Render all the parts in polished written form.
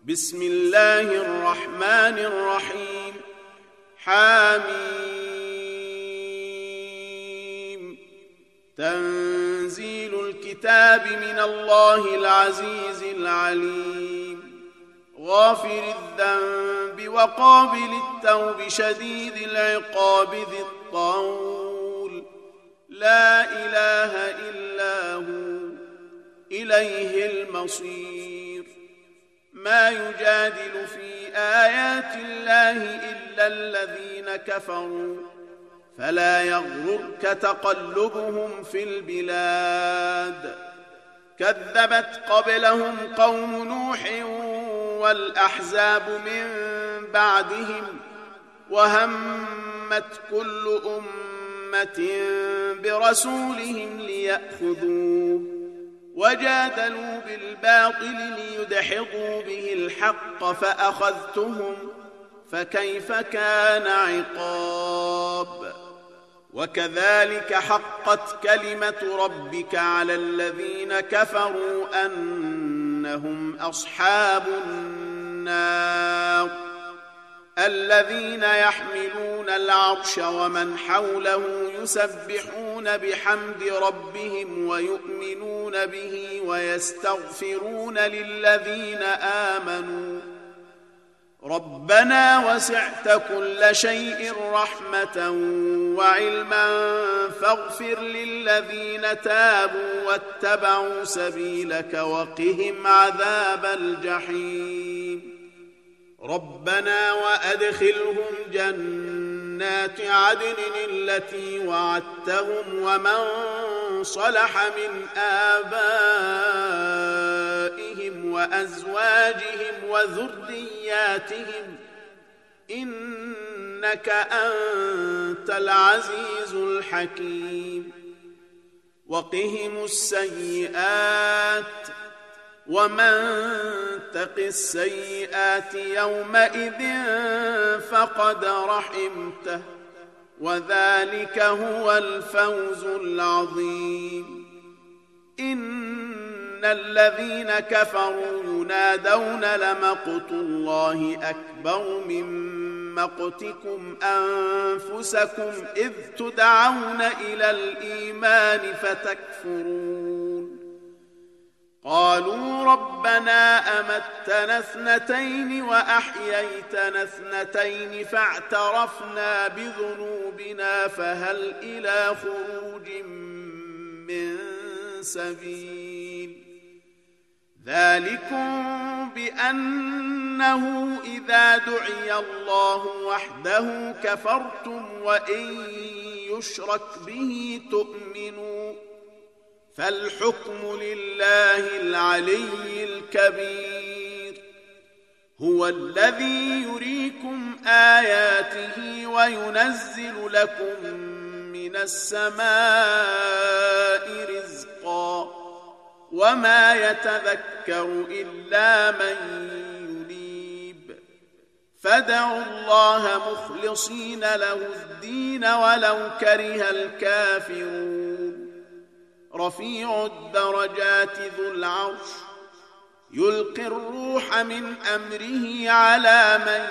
بسم الله الرحمن الرحيم. حميم. تنزيل الكتاب من الله العزيز العليم. غافر الذنب وقابل التوب شديد العقاب ذي الطول. لا إله إلا هو إليه المصير. ما يجادل في آيات الله إلا الذين كفروا فلا يغررك تقلبهم في البلاد. كذبت قبلهم قوم نوح والأحزاب من بعدهم وهمت كل أمة برسولهم ليأخذوه وجادلوا بالباطل ليدحضوا به الحق فأخذتهم فكيف كان عقاب. وكذلك حقت كلمة ربك على الذين كفروا أنهم أصحاب النار. الذين يحملون العرش ومن حوله يسبحون بحمد ربهم ويؤمنون به ويستغفرون للذين آمنوا ربنا وسعت كل شيء رحمة وعلما فاغفر للذين تابوا واتبعوا سبيلك وقهم عذاب الجحيم. ربنا وأدخلهم جنات عدن التي وعدتهم ومن صلح من آبائهم وأزواجهم وذرياتهم إنك أنت العزيز الحكيم. وقهم السيئات ومن تق السيئات يومئذ فقد رحمته وذلك هو الفوز العظيم. إن الذين كفروا ينادون لمقت الله أكبر من مقتكم أنفسكم إذ تدعون إلى الإيمان فتكفرون. قالوا ربنا أمتنا اثنتين وأحييتنا اثنتين فاعترفنا بذنوبنا فهل إلى خروج من سبيل. ذلكم بأنه إذا دعي الله وحده كفرتم وإن يشرك به تؤمنوا فالحكم لله العلي الكبير. هو الذي يريكم آياته وينزل لكم من السماء رزقا وما يتذكر إلا من ينيب. فادعوا الله مخلصين له الدين ولو كره الكافرون. رفيع الدرجات ذو العرش يلقي الروح من أمره على من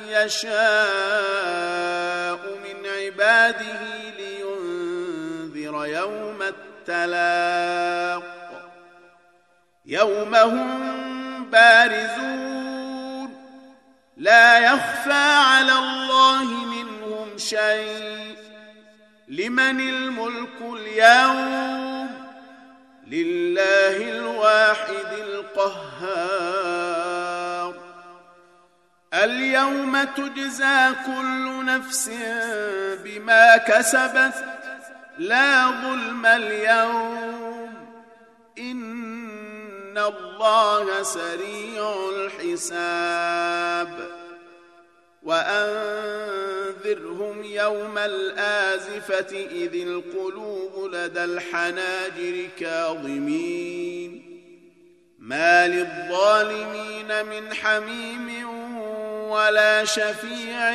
يشاء من عباده لينذر يوم التلاق. يوم هم بارزون لا يخفى على الله منهم شيء. لمن الملك اليوم لله الواحد القهار. اليوم تجزى كل نفس بما كسبت لا ظلم اليوم إن الله سريع الحساب. وأنذرهم يوم الآزفة إذ القلوب لدى الحناجر كاظمين ما للظالمين من حميم ولا شفيع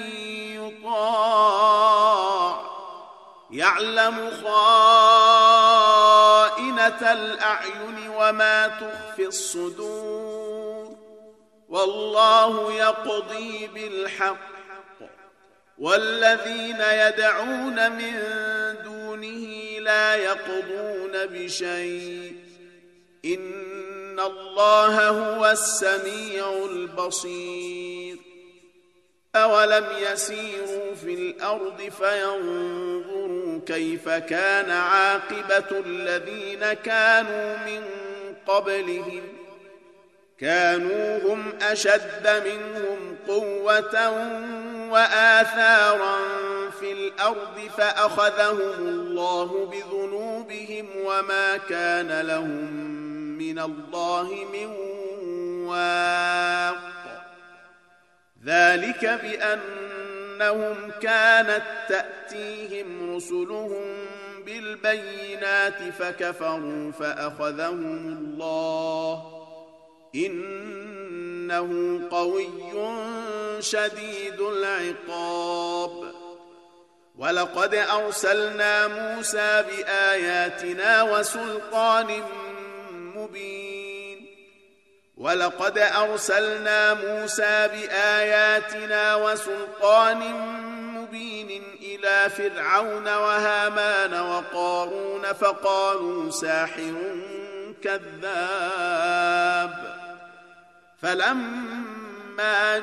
يطاع. يعلم خائنة الأعين وما تخفي الصدور والله يقضي بالحق والذين يدعون من دونه لا يقضون بشيء إن الله هو السميع البصير أولم يسيروا في الأرض فينظروا كيف كان عاقبة الذين كانوا من قبلهم كانوا هم أشد منهم قوة وآثارا في الأرض فأخذهم الله بذنوبهم وما كان لهم من الله من واق ذلك بأنهم كانت تأتيهم رسلهم بالبينات فكفروا فأخذهم الله إنه قوي شديد العقاب ولقد أرسلنا موسى بآياتنا وسلطان مبين إلى فرعون وهامان وقارون فقالوا ساحر كذاب فلما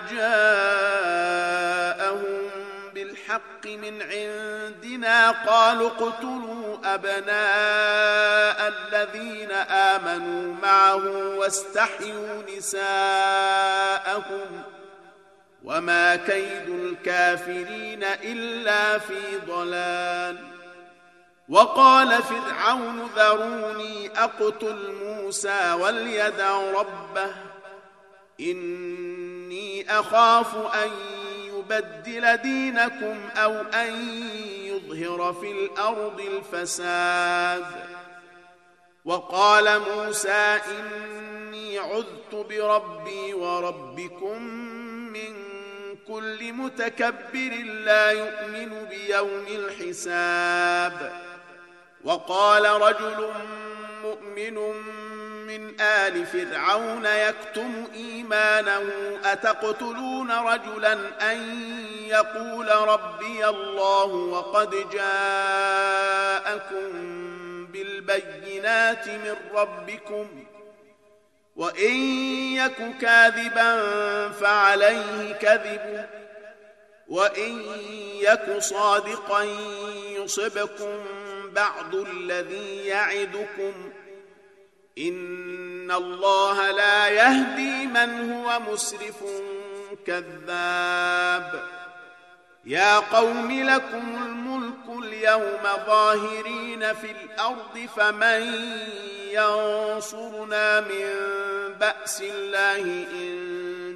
جاءهم بالحق من عندنا قالوا اقتلوا أبناء الذين آمنوا معه واستحيوا نساءهم وما كيد الكافرين إلا في ضلال وقال فرعون ذروني أقتل موسى وليدع ربه إني أخاف أن يبدل دينكم أو أن يظهر في الأرض الفساد وقال موسى إني عذت بربي وربكم من كل متكبر لا يؤمن بيوم الحساب وقال رجل مؤمن من آل فرعون يكتم إيمانه أتقتلون رجلا أن يقول ربي الله وقد جاءكم بالبينات من ربكم وإن يك كاذبا فعليه كذبه وإن يك صادقا يصبكم بعض الذي يعدكم إن الله لا يهدي من هو مسرف كذاب يا قوم لكم الملك اليوم ظاهرين في الأرض فمن ينصرنا من بأس الله إن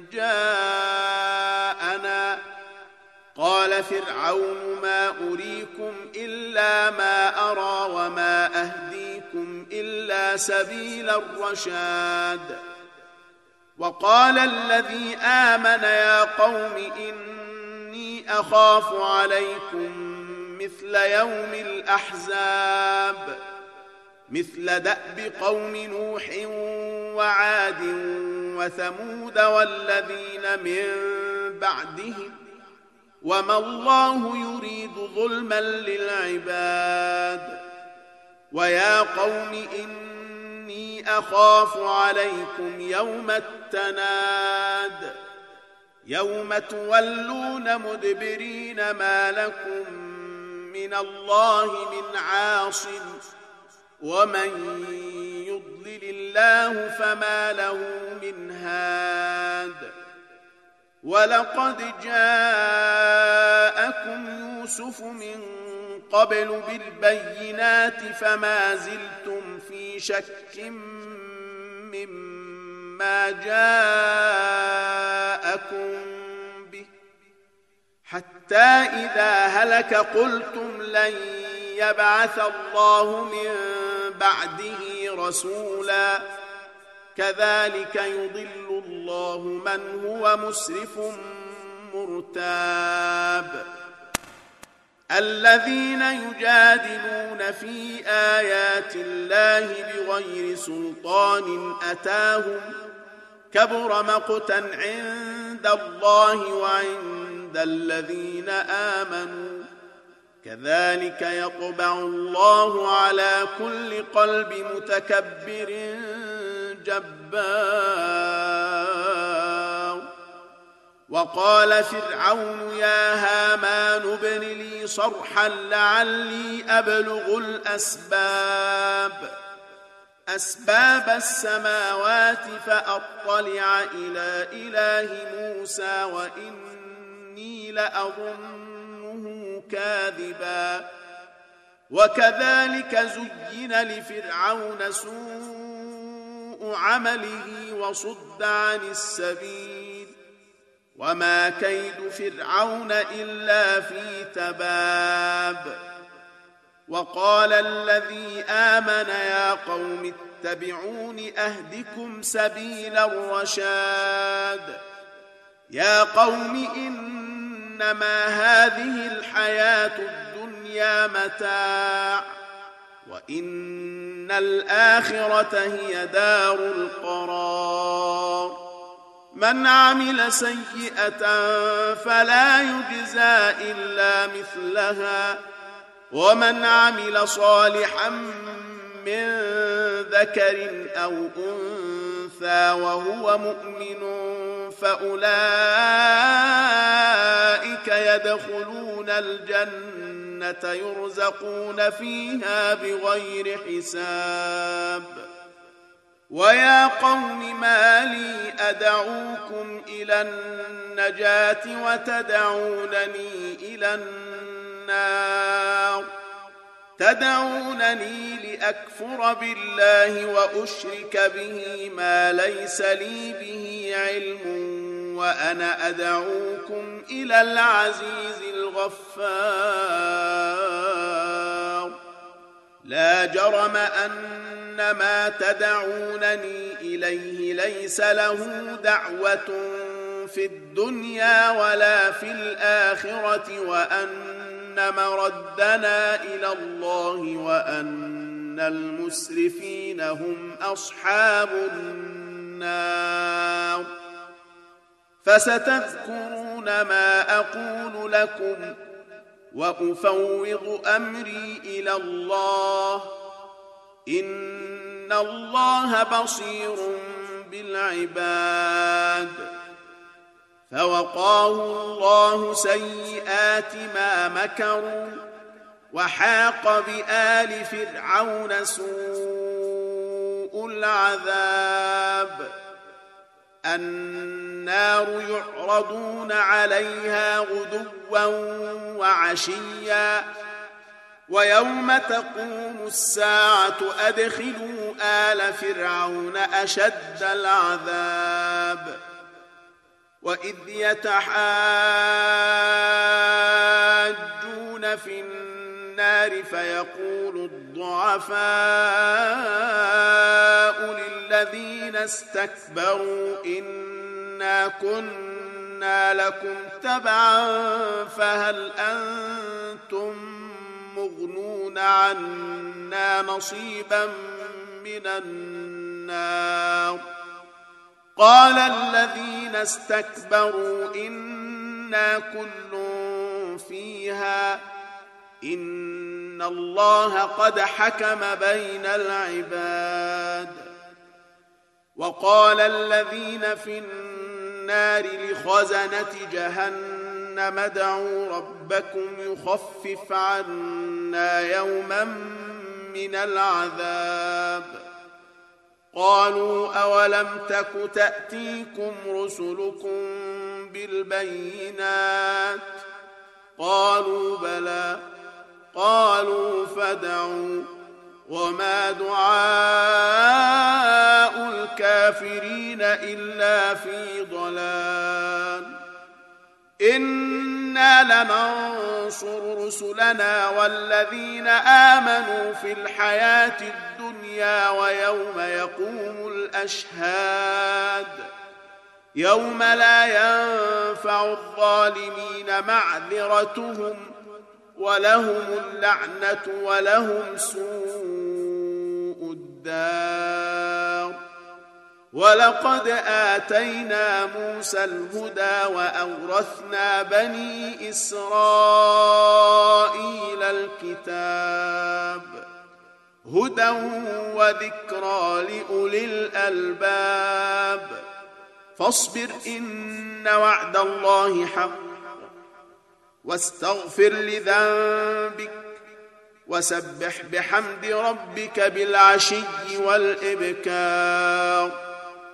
جاءنا قال فرعون ما أريكم إلا ما أرى وما أهديكم إلا سبيل الرشاد وقال الذي آمن يا قوم إني أخاف عليكم مثل يوم الأحزاب مثل دأب قوم نوح وعاد وثمود والذين من بعدهم وما الله يريد ظلما للعباد ويا قوم إني أخاف عليكم يوم التناد يوم تولون مدبرين ما لكم من الله من عاصم ومن يضلل الله فما له من هاد ولقد جاءكم يوسف من قبل بالبينات فما زلتم في شك مما جاءكم به حتى إذا هلك قلتم لن يبعث الله من بعده رسولا كذلك يضل الله من هو مسرف مرتاب الذين يجادلون في آيات الله بغير سلطان أتاهم كبر مقتا عند الله وعند الذين آمنوا كذلك يطبع الله على كل قلب متكبر جبار. وقال فرعون يا هامان ابن لي صرحا لعلي أبلغ أسباب السماوات فأطلع إلى إله موسى وإني لأظنه كاذبا. وكذلك زين لفرعون سوء عمله وصد عن السبيل وما كيد فرعون إلا في تباب. وقال الذي آمن يا قوم اتبعون أهدكم سبيل الرشاد. يا قوم إنما هذه الحياة الدنيا متاع وإن الآخرة هي دار القرار. من عمل سيئة فلا يجزى إلا مثلها ومن عمل صالحا من ذكر أو أنثى وهو مؤمن فأولئك يدخلون الجنة يرزقون فيها بغير حساب. ويا قوم ما لي أدعوكم إلى النجاة وتدعونني إلى النار تدعونني لأكفر بالله وأشرك به ما ليس لي به علم وأنا أدعوكم إلى العزيز الغفار. لا جرم أن ما تدعونني إليه ليس له دعوة في الدنيا ولا في الآخرة وأن مردنا إلى الله وأن المسرفين هم أصحاب النار. فستذكرون ما أقول لكم وأفوض أمري إلى الله إن الله بصير بالعباد. فوقاه الله سيئات ما مكروا وحاق بآل فرعون سوء العذاب. النار يعرضون عليها غدوا وعشيا ويوم تقوم الساعة أدخلوا آل فرعون أشد العذاب. وإذ يتحاجون في النار فيقول الضعفاء للذين استكبروا إنا كنا لكم تبعا فهل أنتم مغنون عنا نصيبا من النار. قال الذين استكبروا إنا كل فيها إن الله قد حكم بين العباد. وقال الذين في النار لخزنة جهنم ادعوا ربكم يخفف عنا يوما من العذاب. قالوا أولم تك تأتيكم رسلكم بالبينات قالوا بلى قالوا فادعوا وما دعاء الكافرين إلا في ضلال. إنا لننصر رسلنا والذين آمنوا في الحياة الدنيا ويوم يقوم الأشهاد يوم لا ينفع الظالمين معذرتهم ولهم اللعنة ولهم سوء الدار. ولقد آتينا موسى الهدى وأورثنا بني إسرائيل الكتاب هدى وذكرى لأولي الألباب فاصبر إن وعد الله حق واستغفر لذنبك وسبح بحمد ربك بالعشي والإبكار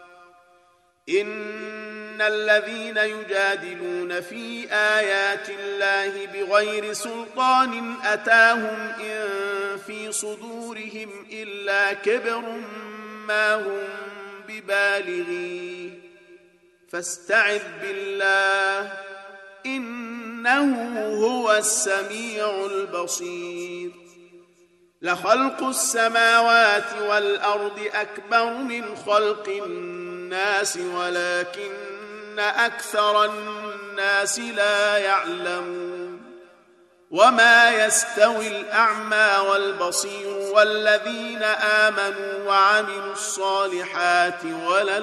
إن الذين يجادلون في آيات الله بغير سلطان أتاهم إن في صدورهم إلا كبر ما هم ببالغيه فاستعذ بالله إنه هو السميع البصير لخلق السماوات والأرض أكبر من خلق الناس ولكن أكثر الناس لا يعلمون وما يستوي الأعمى والبصير والذين آمنوا وعملوا الصالحات ولا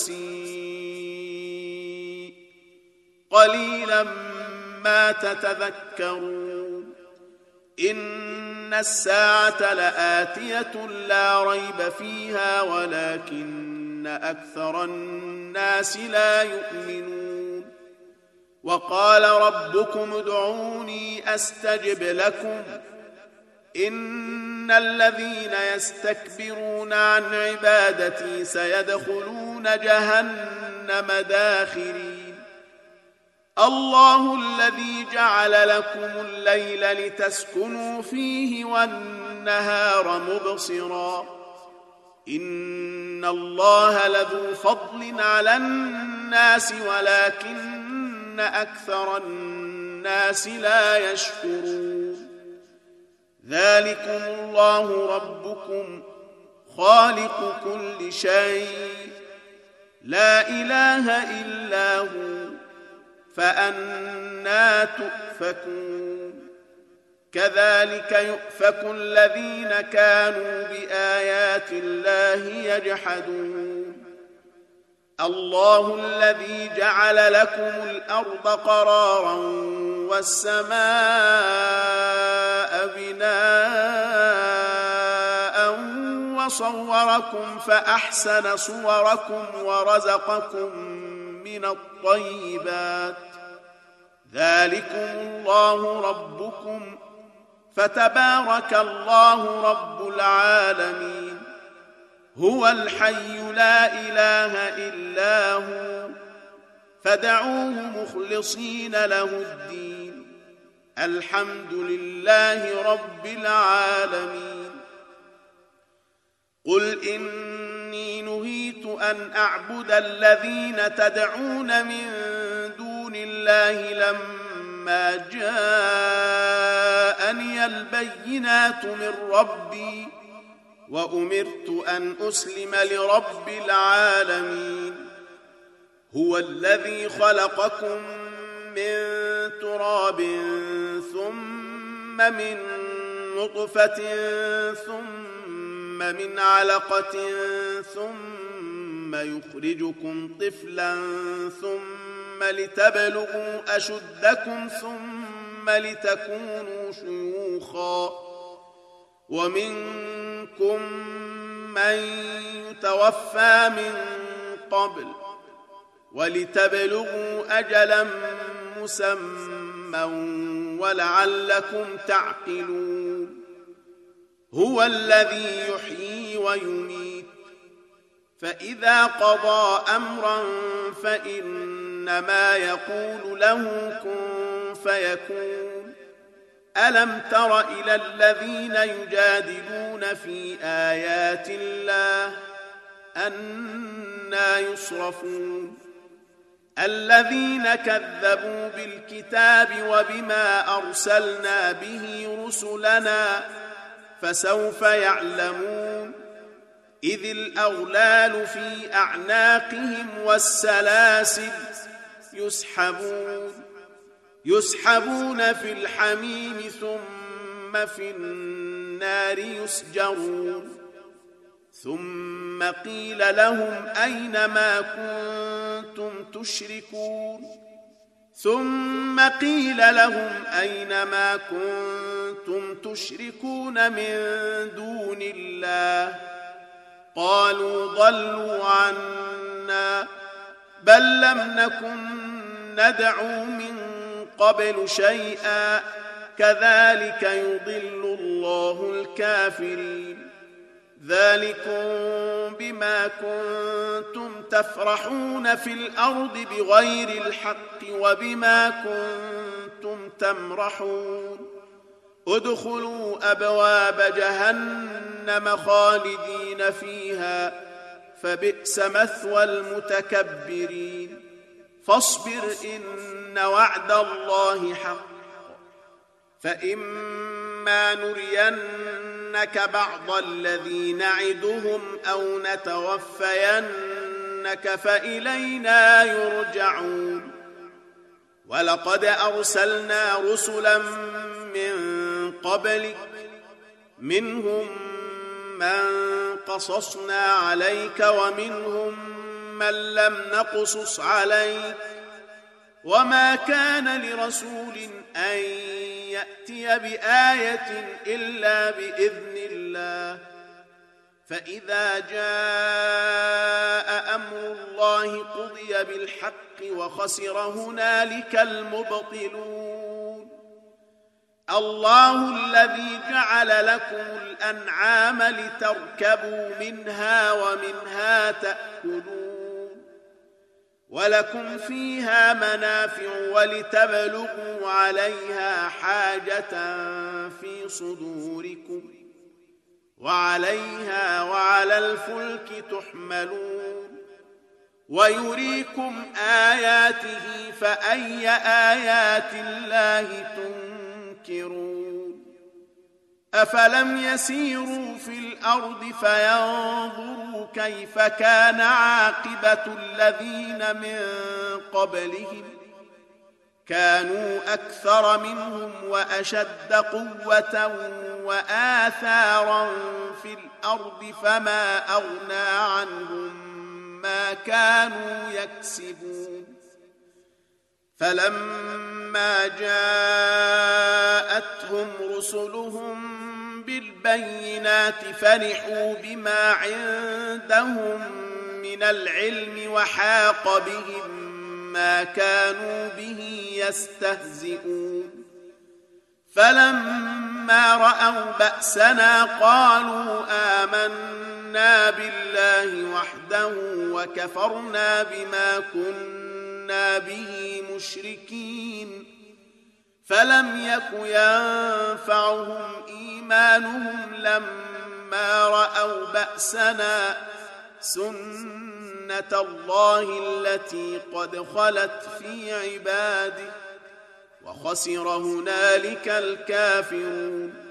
المسيء قليلا ما تتذكرون إن الساعة لآتية لا ريب فيها ولكن أكثر الناس لا يؤمنون وقال ربكم ادعوني أستجب لكم إن الذين يستكبرون عن عبادتي سيدخلون جهنم داخرين الله الذي جعل لكم الليل لتسكنوا فيه والنهار مبصرا إن الله لذو فضل على الناس ولكن أكثر الناس لا يشكرون ذلكم الله ربكم خالق كل شيء لا إله إلا هو فأنى تؤفكون كذلك يؤفك الذين كانوا بآيات الله يجحدون الله الذي جعل لكم الأرض قرارا والسماء بناء وصوركم فأحسن صوركم ورزقكم من الطيبات ذلكم الله ربكم فتبارك الله رب العالمين هو الحي لا إله إلا هو فدعوه مخلصين له الدين الحمد لله رب العالمين قل إني نهيت أن أعبد الذين تدعون من دون الله لما جاءني البينات من ربي وأمرت أن أسلم لرب العالمين هو الذي خلقكم من تراب ثم من نطفة ثم من علقة ثم يخرجكم طفلا ثم لتبلغوا أشدكم ثم لتكونوا شيوخا ومنكم من يتوفى من قبل ولتبلغوا أجلا مسمى ولعلكم تعقلون هو الذي يحيي ويميت فإذا قضى أمرا فإنما يقول له كن فيكون ألم تر إلى الذين يجادلون في آيات الله أنى يصرفون الذين كذبوا بالكتاب وبما أرسلنا به رسلنا فسوف يعلمون إذ الأغلال في أعناقهم والسلاسل يسحبون في الحميم ثم في النار يسجرون ثم ثم قيل لهم أين ما كنتم تشركون من دون الله قالوا ضلوا عنا بل لم نكن ندعو من قبل شيئا كذلك يضل الله الكافرين ذلكم بما كنتم تفرحون في الأرض بغير الحق وبما كنتم تمرحون ادخلوا أبواب جهنم خالدين فيها فبئس مثوى المتكبرين فاصبر إن وعد الله حق فإما نرينك بعض الذي نعدهم أو نتوفينك فإلينا يرجعون ولقد أرسلنا رسلا من قبلك منهم من قصصنا عليك ومنهم من لم نقصص عليك وما كان لرسول أن يأتي بآية إلا بإذن الله فإذا جاء أمر الله قضي بالحق وخسر هنالك المبطلون الله الذي جعل لكم الأنعام لتركبوا منها ومنها تأكلون ولكم فيها منافع ولتبلغوا عليها حاجة في صدوركم وعليها وعلى الفلك تحملون ويريكم آياته فأي آيات الله تنكرون أفلم يسيروا في الأرض فينظروا كيف كان عاقبة الذين من قبلهم كانوا أكثر منهم وأشد قوة وآثارا في الأرض فما أغنى عنهم ما كانوا يكسبون فلما جاءتهم رسلهم بالبينات فرحوا بما عندهم من العلم وحاق بهم ما كانوا به يستهزئون فلما رأوا بأسنا قالوا آمنا بالله وحده وكفرنا بما كنا به مشركين فلم يك ينفعهم إيمانهم لما رأوا بأسنا سنة الله التي قد خلت في عباده وخسر هنالك الكافرون